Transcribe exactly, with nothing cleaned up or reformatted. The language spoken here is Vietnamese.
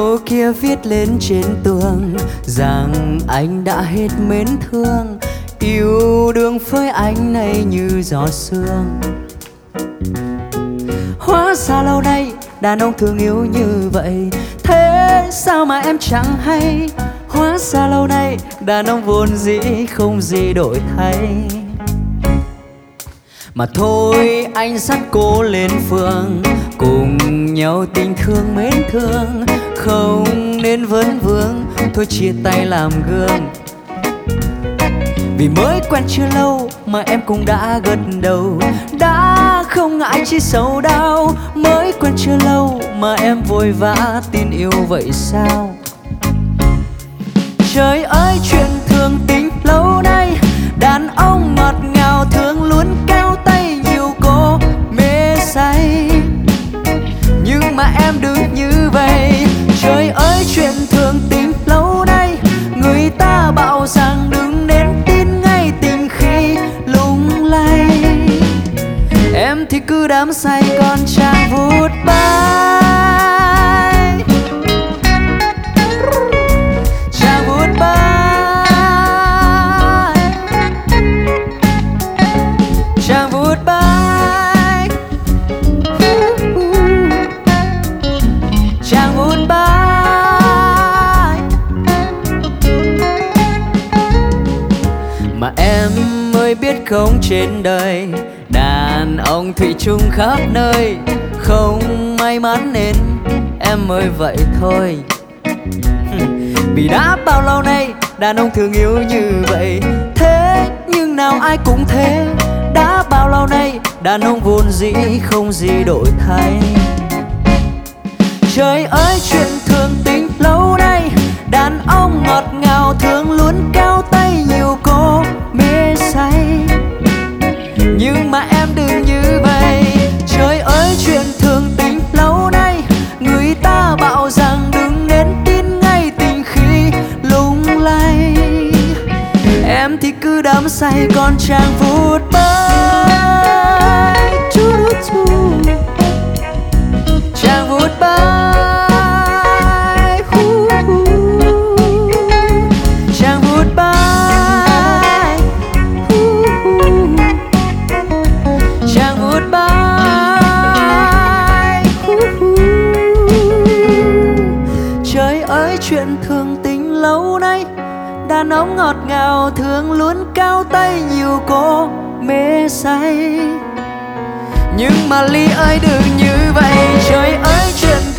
Cô kia viết lên trên tường rằng anh đã hết mến thương, yêu đương với anh này như gió sương. Hóa ra lâu nay đàn ông thường yêu như vậy, thế sao mà em chẳng hay. Hóa ra lâu nay đàn ông vốn dĩ không gì đổi thay. Mà thôi anh dắt cô lên phường, cùng nhau tình thương mến thương, không nên vấn vương, thôi chia tay làm gương. Vì mới quen chưa lâu mà em cũng đã gật đầu, đã không ngại chi sầu đau. Mới quen chưa lâu mà em vội vã tin yêu vậy sao? Trời ơi chuyện thường tình lâu nay, đàn ông ngọt ngào thường luôn kéo tay nhiều cô mê say. Nhưng mà em đừng như vậy. Trời ơi chuyện thường tình lâu nay, người ta bảo rằng đừng nên tin ngay tình khi lung lay. Em thì cứ đắm say còn chàng vút bay, chàng vút bay, chàng vút bay, chàng vút bay. Mà em mới biết không, trên đời đàn ông thủy chung khắp nơi, không may mắn nên em mới vậy thôi. Vì đã bao lâu nay đàn ông thường yêu như vậy, thế nhưng nào ai cũng thế. Đã bao lâu nay đàn ông vốn dĩ không gì đổi thay. Trời ơi chuyện thường tình lâu nay, đàn ông ngọt ngào thường luôn kéo tay nhiều cô mê say. Nhưng mà em đừng như vậy. Trời ơi chuyện thường tình lâu nay, người ta bảo rằng đừng nên tin ngay tình khi lung lay. Em thì cứ đắm say còn chàng vút bay, chàng vút bay, chàng vút bay, chàng vút bay. Trời ơi chuyện thường tình lâu nay, đàn ông ngọt ngào thường luôn cao tay nhiều cô mê say. Nhưng mà Ly ơi đừng như vậy. Trời ơi chuyện